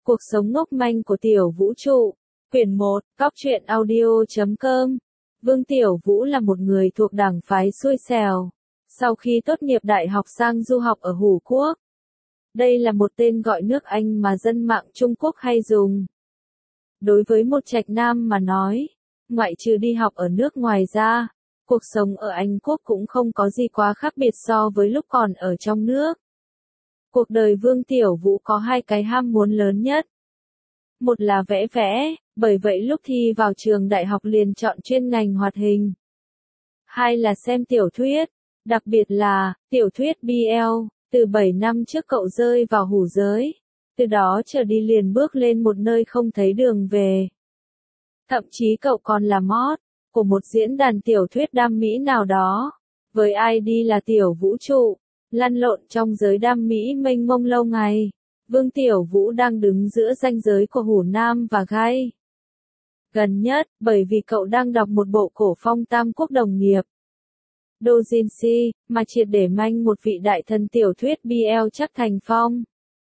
Cuộc sống ngốc manh của Tiểu Vũ trụ. Quyển 1, Cóc truyện audio.com. Vương Tiểu Vũ là một người thuộc đảng phái xui xẻo. Sau khi tốt nghiệp đại học sang du học ở Hủ Quốc. Đây là một tên gọi nước Anh mà dân mạng Trung Quốc hay dùng. Đối với một trạch nam mà nói, ngoại trừ đi học ở nước ngoài ra, cuộc sống ở Anh Quốc cũng không có gì quá khác biệt so với lúc còn ở trong nước. Cuộc đời Vương Tiểu Vũ có hai cái ham muốn lớn nhất. Một là vẽ vẽ, bởi vậy lúc thi vào trường đại học liền chọn chuyên ngành hoạt hình. Hai là xem tiểu thuyết, đặc biệt là tiểu thuyết BL. Từ 7 năm trước cậu rơi vào hủ giới, từ đó trở đi liền bước lên một nơi không thấy đường về. Thậm chí cậu còn là mod của một diễn đàn tiểu thuyết đam mỹ nào đó, với ID là Tiểu Vũ trụ, lăn lộn trong giới đam mỹ mênh mông lâu ngày. Vương Tiểu Vũ đang đứng giữa ranh giới của hủ nam và gay. Gần nhất, bởi vì cậu đang đọc một bộ cổ phong Tam Quốc đồng nghiệp. Doujinshi, mà triệt để manh một vị đại thần tiểu thuyết BL Trắc Thành Phong.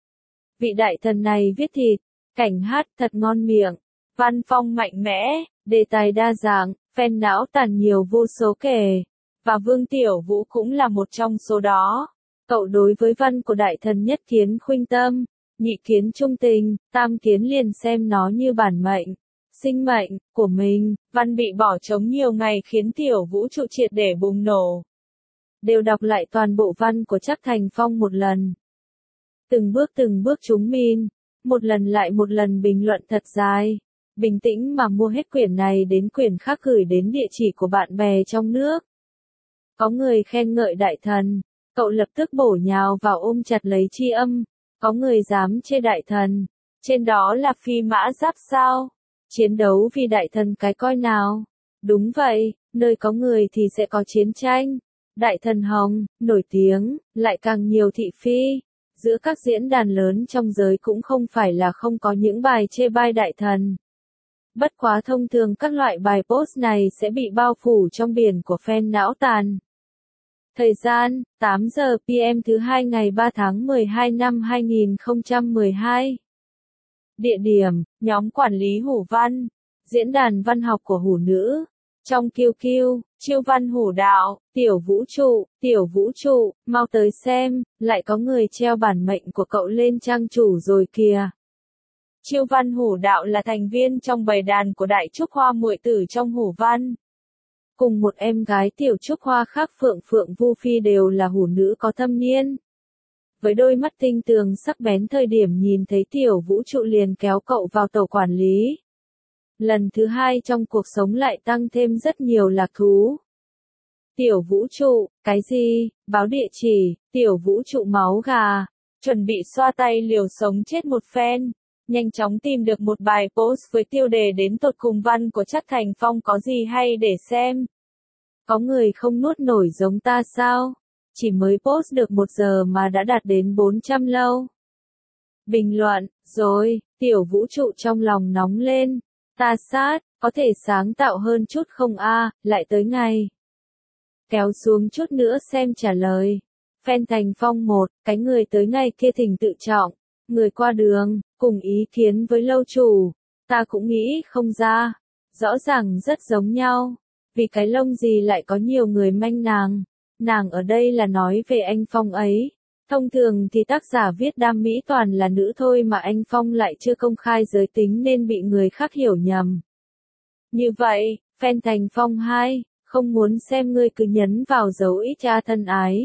Vị đại thần này viết thịt, cảnh hát thật ngon miệng, văn phong mạnh mẽ, đề tài đa dạng, fan não tàn nhiều vô số kể. Và Vương Tiểu Vũ cũng là một trong số đó. Cậu đối với văn của đại thần nhất kiến khuynh tâm, nhị kiến trung tình, tam kiến liền xem nó như bản mệnh, sinh mệnh của mình. Văn bị bỏ trống nhiều ngày khiến Tiểu Vũ trụ triệt để bùng nổ. Đều đọc lại toàn bộ văn của Trắc Thành Phong một lần. Từng bước chúng min, một lần lại một lần bình luận thật dài. Bình tĩnh mà mua hết quyển này đến quyển khác gửi đến địa chỉ của bạn bè trong nước. Có người khen ngợi đại thần, cậu lập tức bổ nhào vào ôm chặt lấy tri âm. Có người dám chê đại thần, trên đó là phi mã giáp sao? Chiến đấu vì đại thần cái coi nào? Đúng vậy, nơi có người thì sẽ có chiến tranh. Đại thần hồng, nổi tiếng, lại càng nhiều thị phi. Giữa các diễn đàn lớn trong giới cũng không phải là không có những bài chê bai đại thần. Bất quá thông thường các loại bài post này sẽ bị bao phủ trong biển của fan não tàn. Thời gian, 8 giờ PM thứ 2 ngày 3 tháng 12 năm 2012. Địa điểm, nhóm quản lý Hủ Văn, diễn đàn văn học của Hủ Nữ. Trong QQ, chiêu văn Hủ Đạo, Tiểu Vũ trụ, mau tới xem, lại có người treo bản mệnh của cậu lên trang chủ rồi kìa. Chiêu văn Hủ Đạo là thành viên trong bầy đàn của Đại Trúc Hoa muội tử trong Hủ Văn. Cùng một em gái Tiểu Trúc Hoa khác Phượng Vu Phi đều là hủ nữ có thâm niên. Với đôi mắt tinh tường sắc bén thời điểm nhìn thấy Tiểu Vũ trụ liền kéo cậu vào tổ quản lý. Lần thứ hai trong cuộc sống lại tăng thêm rất nhiều lạc thú. Tiểu Vũ trụ, cái gì? Báo địa chỉ, Tiểu Vũ trụ máu gà. Chuẩn bị xoa tay liều sống chết một phen. Nhanh chóng tìm được một bài post với tiêu đề đến tột cùng văn của Trắc Thành Phong có gì hay để xem. Có người không nuốt nổi giống ta sao? Chỉ mới post được 1 giờ mà đã đạt đến 400 lâu. Bình luận, rồi, Tiểu Vũ trụ trong lòng nóng lên. Ta sát, có thể sáng tạo hơn chút không a, lại tới ngày. Kéo xuống chút nữa xem trả lời. Fan Thành Phong 1, cái người tới ngày kia thỉnh tự trọng. Người qua đường, cùng ý kiến với lâu chủ. Ta cũng nghĩ không ra. Rõ ràng rất giống nhau. Vì cái lông gì lại có nhiều người manh nàng. Nàng ở đây là nói về anh Phong ấy. Thông thường thì tác giả viết đam mỹ toàn là nữ thôi mà anh Phong lại chưa công khai giới tính nên bị người khác hiểu nhầm. Như vậy, fan Thành Phong 2, không muốn xem ngươi cứ nhấn vào dấu ít cha thân ái.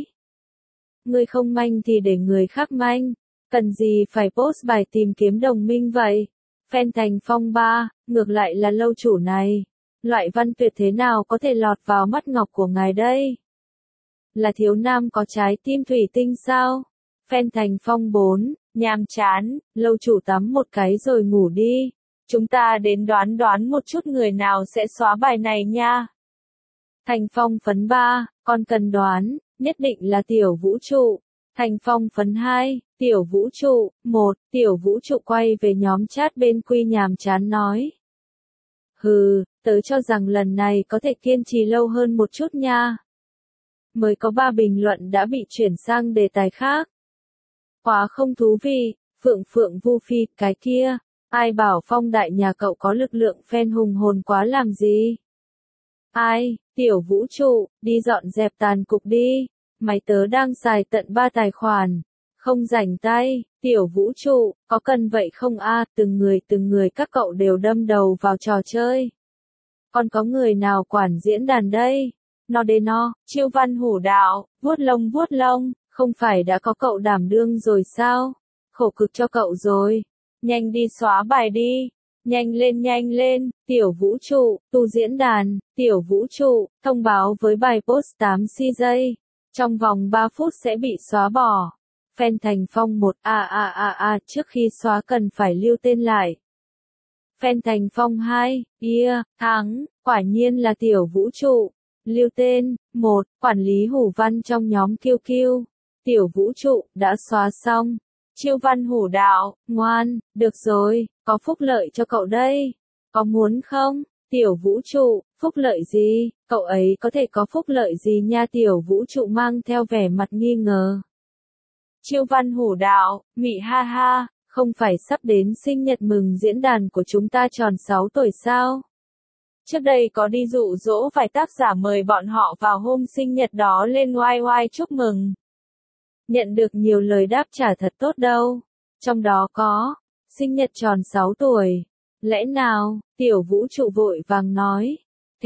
Ngươi không manh thì để người khác manh. Cần gì phải post bài tìm kiếm đồng minh vậy? Fan Thành Phong 3, ngược lại là lâu chủ này. Loại văn tuyệt thế nào có thể lọt vào mắt ngọc của ngài đây? Là thiếu nam có trái tim thủy tinh sao? Fan Thành Phong 4, nhàm chán, lâu chủ tắm một cái rồi ngủ đi. Chúng ta đến đoán một chút người nào sẽ xóa bài này nha. Thành Phong phấn 3, con cần đoán, nhất định là Tiểu Vũ trụ. Thành Phong phấn 2, Tiểu Vũ trụ, 1, Tiểu Vũ trụ quay về nhóm chat bên Quy nhàm chán nói. Hừ, tớ cho rằng lần này có thể kiên trì lâu hơn một chút nha. Mới có 3 bình luận đã bị chuyển sang đề tài khác. Quá không thú vị, Phượng Phượng Vu Phi, cái kia, ai bảo Phong đại nhà cậu có lực lượng fan hùng hồn quá làm gì? Ai, Tiểu Vũ Trụ, đi dọn dẹp tàn cục đi, mày tớ đang xài tận 3 tài khoản, không rảnh tay. Tiểu Vũ Trụ, có cần vậy không a? Từng người các cậu đều đâm đầu vào trò chơi. Còn có người nào quản diễn đàn đây? No đê no, Chiêu Văn Hủ Đạo, vuốt lông, không phải đã có cậu đảm đương rồi sao? Khổ cực cho cậu rồi. Nhanh đi xóa bài đi. Nhanh lên, Tiểu Vũ Trụ, tu diễn đàn, Tiểu Vũ Trụ, thông báo với bài post 8 CJ. Trong vòng 3 phút sẽ bị xóa bỏ. Fan Thành Phong 1 trước khi xóa cần phải lưu tên lại. Fan Thành Phong 2, thắng, quả nhiên là Tiểu Vũ Trụ. Lưu tên, 1, quản lý Hủ Văn trong nhóm QQ. Tiểu Vũ Trụ, đã xóa xong. Chiêu Văn Hủ Đạo, ngoan, được rồi, có phúc lợi cho cậu đây. Có muốn không? Tiểu Vũ Trụ, phúc lợi gì? Cậu ấy có thể có phúc lợi gì nha? Tiểu Vũ Trụ mang theo vẻ mặt nghi ngờ. Chiêu Văn Hủ Đạo, mị ha ha, không phải sắp đến sinh nhật mừng diễn đàn của chúng ta tròn 6 tuổi sao? Trước đây có đi dụ dỗ vài tác giả mời bọn họ vào hôm sinh nhật đó lên YY chúc mừng. Nhận được nhiều lời đáp trả thật tốt đâu. Trong đó có, sinh nhật tròn 6 tuổi. Lẽ nào, Tiểu Vũ Trụ vội vàng nói.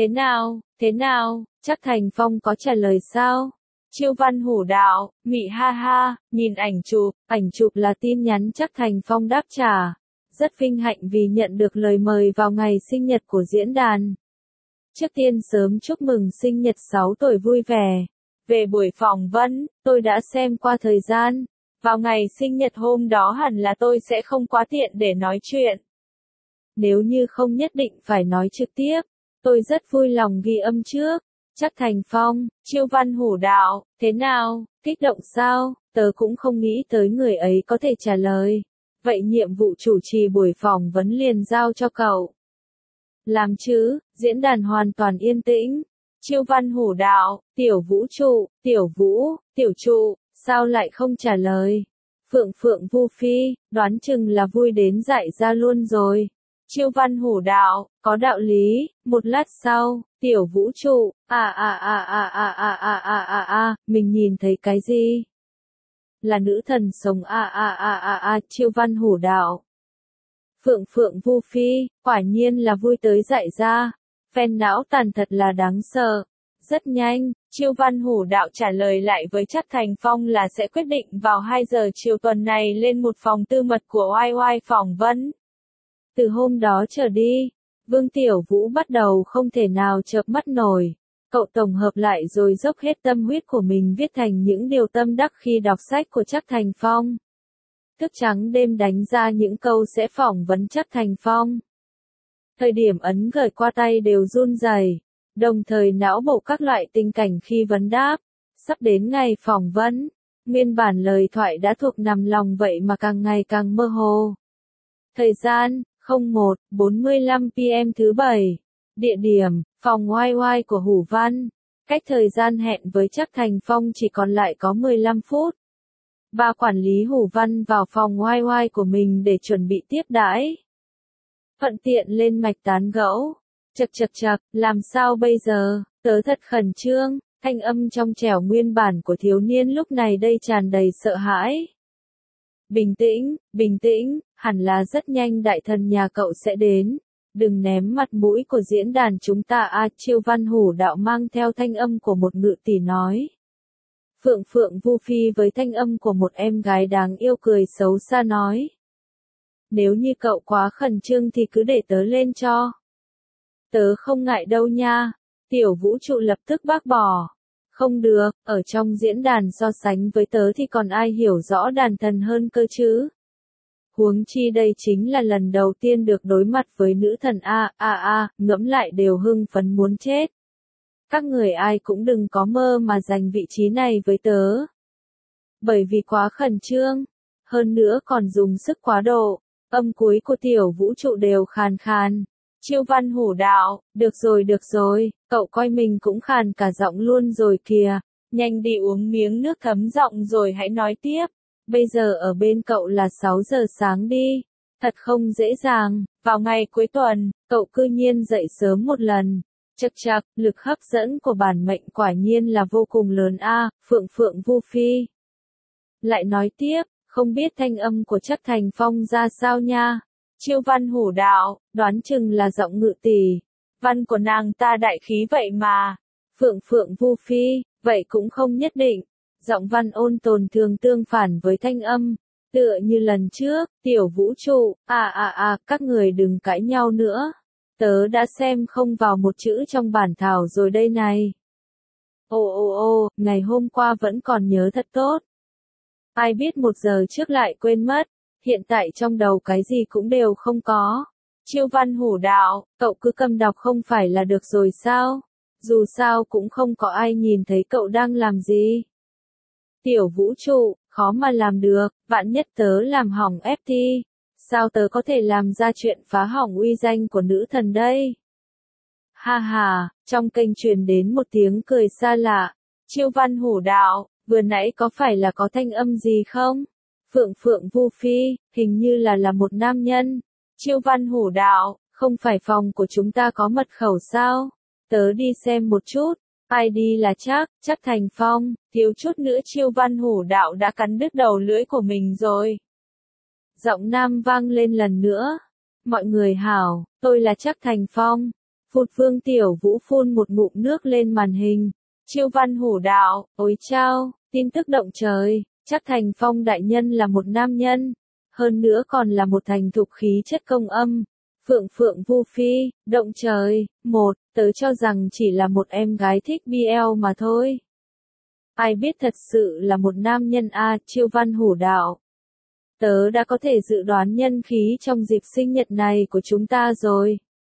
Thế nào, chắc Thành Phong có trả lời sao? Chiêu Văn Hủ Đạo, mị ha ha, nhìn ảnh chụp là tin nhắn chắc Thành Phong đáp trả. Rất vinh hạnh vì nhận được lời mời vào ngày sinh nhật của diễn đàn. Trước tiên sớm chúc mừng sinh nhật 6 tuổi vui vẻ. Về buổi phỏng vấn, tôi đã xem qua thời gian. Vào ngày sinh nhật hôm đó hẳn là tôi sẽ không quá tiện để nói chuyện. Nếu như không nhất định phải nói trực tiếp, tôi rất vui lòng ghi âm trước. Chắc Thành Phong, Chiêu Văn Hủ Đạo, thế nào, kích động sao? Tớ cũng không nghĩ tới người ấy có thể trả lời. Vậy nhiệm vụ chủ trì buổi phỏng vấn liền giao cho cậu. Làm chứ, diễn đàn hoàn toàn yên tĩnh. Chiêu Văn Hủ Đạo, Tiểu Vũ Trụ, Tiểu Trụ, sao lại không trả lời? Phượng Phượng Vu Phi, đoán chừng là vui đến dại ra luôn rồi. Chiêu Văn Hủ Đạo, có đạo lý. Một lát sau, Tiểu Vũ Trụ, mình nhìn thấy cái gì? Là nữ thần sống Chiêu Văn Hủ Đạo. Phượng Phượng Vu Phi, quả nhiên là vui tới dại ra. Fan não tàn thật là đáng sợ. Rất nhanh, Chiêu Văn Hủ Đạo trả lời lại với chắc Thành Phong là sẽ quyết định vào 2 giờ chiều tuần này lên một phòng tư mật của YY phỏng vấn. Từ hôm đó trở đi, Vương Tiểu Vũ bắt đầu không thể nào chợp mắt nổi. Cậu tổng hợp lại rồi dốc hết tâm huyết của mình viết thành những điều tâm đắc khi đọc sách của chắc Thành Phong. Thức trắng đêm đánh ra những câu sẽ phỏng vấn chắc Thành Phong. Thời điểm ấn gửi qua tay đều run rẩy, đồng thời não bộ các loại tình cảnh khi vấn đáp. Sắp đến ngày phỏng vấn, nguyên bản lời thoại đã thuộc nằm lòng vậy mà càng ngày càng mơ hồ. Thời gian, 01:45 PM thứ 7. Địa điểm, phòng YY của Hủ Văn. Cách thời gian hẹn với chắc Thành Phong chỉ còn lại có 15 phút. Ba quản lý Hủ Văn vào phòng YY của mình để chuẩn bị tiếp đãi. Thuận tiện lên mạch tán gẫu. Chậc, làm sao bây giờ, tớ thật khẩn trương, thanh âm trong trẻo nguyên bản của thiếu niên lúc này đây tràn đầy sợ hãi. Bình tĩnh, hẳn là rất nhanh đại thần nhà cậu sẽ đến. Đừng ném mặt mũi của diễn đàn chúng ta Chiêu Văn Hủ Đạo mang theo thanh âm của một ngự tỷ nói. Phượng Phượng Vu Phi với thanh âm của một em gái đáng yêu cười xấu xa nói. Nếu như cậu quá khẩn trương thì cứ để tớ lên cho. Tớ không ngại đâu nha. Tiểu Vũ Trụ lập tức bác bỏ. Không được, ở trong diễn đàn so sánh với tớ thì còn ai hiểu rõ đàn thần hơn cơ chứ. Huống chi đây chính là lần đầu tiên được đối mặt với nữ thần ngẫm lại đều hưng phấn muốn chết. Các người ai cũng đừng có mơ mà giành vị trí này với tớ. Bởi vì quá khẩn trương, hơn nữa còn dùng sức quá độ, âm cuối của Tiểu Vũ Trụ đều khàn khàn. Chiêu Văn Hủ Đạo, được rồi, cậu coi mình cũng khàn cả giọng luôn rồi kìa, nhanh đi uống miếng nước thấm giọng rồi hãy nói tiếp. bây giờ ở bên cậu là 6 giờ sáng đi. Thật không dễ dàng, vào ngày cuối tuần, cậu cư nhiên dậy sớm một lần. Chậc chậc, lực hấp dẫn của bản mệnh quả nhiên là vô cùng lớn a, Phượng Phượng Vu Phi. Lại nói tiếp, không biết thanh âm của Trác Thành Phong ra sao nha. Chiêu Văn Hủ đạo, đoán chừng là giọng ngự tỷ. Văn của nàng ta đại khí vậy mà. Phượng Phượng Vu Phi, vậy cũng không nhất định. Giọng văn ôn tồn thường tương phản với thanh âm. Tựa như lần trước, tiểu vũ trụ, các người đừng cãi nhau nữa. Tớ đã xem không vào một chữ trong bản thảo rồi đây này. Ngày hôm qua vẫn còn nhớ thật tốt. Ai biết 1 giờ trước lại quên mất, hiện tại trong đầu cái gì cũng đều không có. Chiêu Văn Hủ đạo, cậu cứ cầm đọc không phải là được rồi sao? Dù sao cũng không có ai nhìn thấy cậu đang làm gì. Tiểu vũ trụ, khó mà làm được, vạn nhất tớ làm hỏng FT. Sao tớ có thể làm ra chuyện phá hỏng uy danh của nữ thần đây? Ha ha, trong kênh truyền đến một tiếng cười xa lạ. Chiêu Văn Hủ đạo, vừa nãy có phải là có thanh âm gì không? Phượng Phượng Vu Phi, hình như là một nam nhân. Chiêu Văn Hủ đạo, không phải phòng của chúng ta có mật khẩu sao? Tớ đi xem một chút. ID là Trác Thành Phong, thiếu chút nữa Chiêu Văn Hủ đạo đã cắn đứt đầu lưỡi của mình rồi. Giọng nam vang lên lần nữa. Mọi người hảo, tôi là Trác Thành Phong. Phụt Vương Tiểu Vũ phun một ngụm nước lên màn hình. Chiêu Văn Hủ đạo, ôi chao, tin tức động trời. Trác Thành Phong đại nhân là một nam nhân. Hơn nữa còn là một thành thục khí chất công âm. Phượng Phượng Vu Phi, động trời, tớ cho rằng chỉ là một em gái thích BL mà thôi. Ai biết thật sự là một nam nhân a, Chiêu Văn Hủ đạo. Tớ đã có thể dự đoán nhân khí trong dịp sinh nhật này của chúng ta rồi.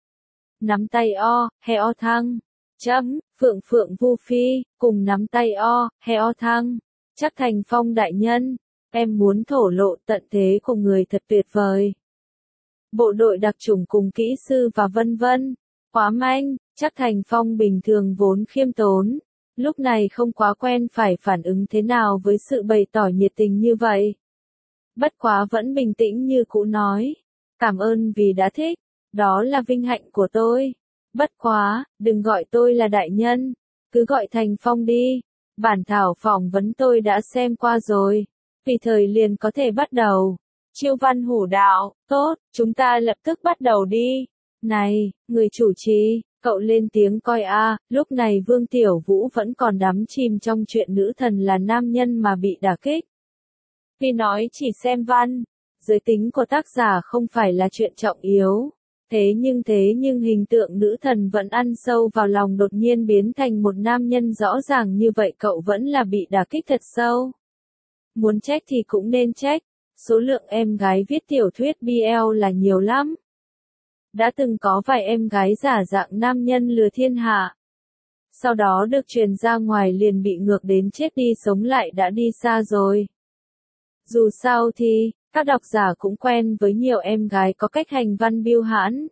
Nắm tay heo thăng. Phượng Phượng Vu Phi, cùng nắm tay heo thăng. Trác Thành Phong đại nhân, em muốn thổ lộ tận thế của người thật tuyệt vời. Bộ đội đặc chủng cùng kỹ sư và vân vân. Quá manh, Trác Thành Phong bình thường vốn khiêm tốn. Lúc này không quá quen phải phản ứng thế nào với sự bày tỏ nhiệt tình như vậy. Bất quá vẫn bình tĩnh như cũ nói. Cảm ơn vì đã thích. Đó là vinh hạnh của tôi. Bất quá, đừng gọi tôi là đại nhân. Cứ gọi Thành Phong đi. Bản thảo phỏng vấn tôi đã xem qua rồi. Vì thời liền có thể bắt đầu. Chiêu Văn Hủ đạo, tốt, chúng ta lập tức bắt đầu đi. Này, người chủ trì, cậu lên tiếng coi a. Lúc này Vương Tiểu Vũ vẫn còn đắm chìm trong chuyện nữ thần là nam nhân mà bị đả kích. Vì nói chỉ xem văn, giới tính của tác giả không phải là chuyện trọng yếu. Thế nhưng hình tượng nữ thần vẫn ăn sâu vào lòng, đột nhiên biến thành một nam nhân rõ ràng như vậy, cậu vẫn là bị đả kích thật sâu. Muốn trách thì cũng nên trách. Số lượng em gái viết tiểu thuyết BL là nhiều lắm. Đã từng có vài em gái giả dạng nam nhân lừa thiên hạ. Sau đó được truyền ra ngoài liền bị ngược đến chết đi sống lại đã đi xa rồi. Dù sao thì, các độc giả cũng quen với nhiều em gái có cách hành văn biêu hãn.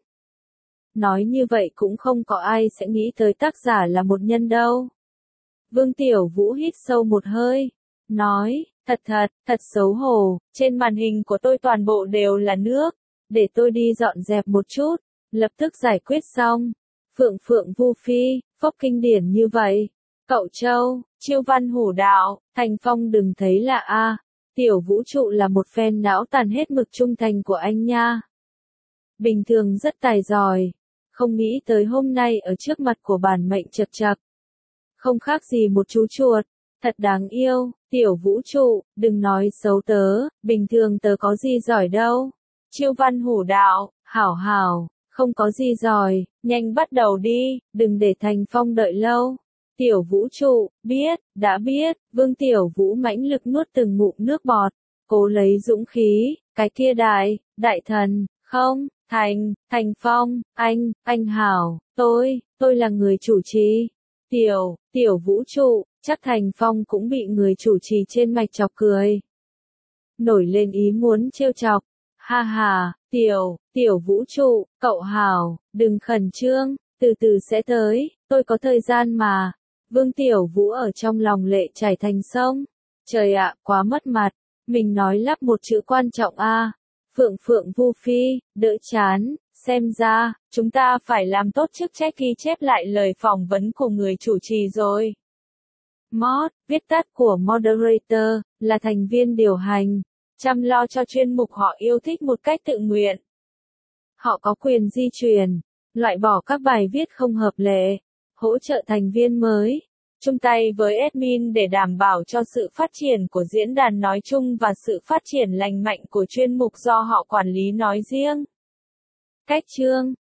Nói như vậy cũng không có ai sẽ nghĩ tới tác giả là một nhân đâu. Vương Tiểu Vũ hít sâu một hơi. Nói, thật xấu hổ, trên màn hình của tôi toàn bộ đều là nước. Để tôi đi dọn dẹp một chút, lập tức giải quyết xong. Phượng Phượng Vu Phi, phốc kinh điển như vậy. Cậu Châu, Chiêu Văn Hủ đạo, Thành Phong đừng thấy lạ a. Tiểu Vũ trụ là một fan não tàn hết mực trung thành của anh nha. Bình thường rất tài giỏi. Không nghĩ tới hôm nay ở trước mặt của bản mệnh chật chật. Không khác gì một chú chuột. Thật đáng yêu, Tiểu Vũ trụ, đừng nói xấu tớ, bình thường tớ có gì giỏi đâu. Chiêu Văn Hủ đạo, hảo, không có gì giỏi, nhanh bắt đầu đi, đừng để Thành Phong đợi lâu. Tiểu Vũ trụ, đã biết, Vương Tiểu Vũ mãnh lực nuốt từng ngụm nước bọt, cố lấy dũng khí, cái kia đại thần, không, Thành Phong, anh hảo, tôi là người chủ trì. Tiểu Vũ trụ, chắc Thành Phong cũng bị người chủ trì trên mạch chọc cười. Nổi lên ý muốn trêu chọc. Ha, Tiểu Vũ trụ, cậu hảo, đừng khẩn trương, từ từ sẽ tới, tôi có thời gian mà. Vương Tiểu Vũ ở trong lòng lệ chảy thành sông. Trời ạ, quá mất mặt. Mình nói lắp một chữ quan trọng a. Phượng Phượng Vu Phi, đỡ chán, xem ra, chúng ta phải làm tốt chức trách ghi chép lại lời phỏng vấn của người chủ trì rồi. Mod, viết tắt của Moderator, là thành viên điều hành, chăm lo cho chuyên mục họ yêu thích một cách tự nguyện. Họ có quyền di chuyển, loại bỏ các bài viết không hợp lệ, hỗ trợ thành viên mới, chung tay với admin để đảm bảo cho sự phát triển của diễn đàn nói chung và sự phát triển lành mạnh của chuyên mục do họ quản lý nói riêng. Cách chương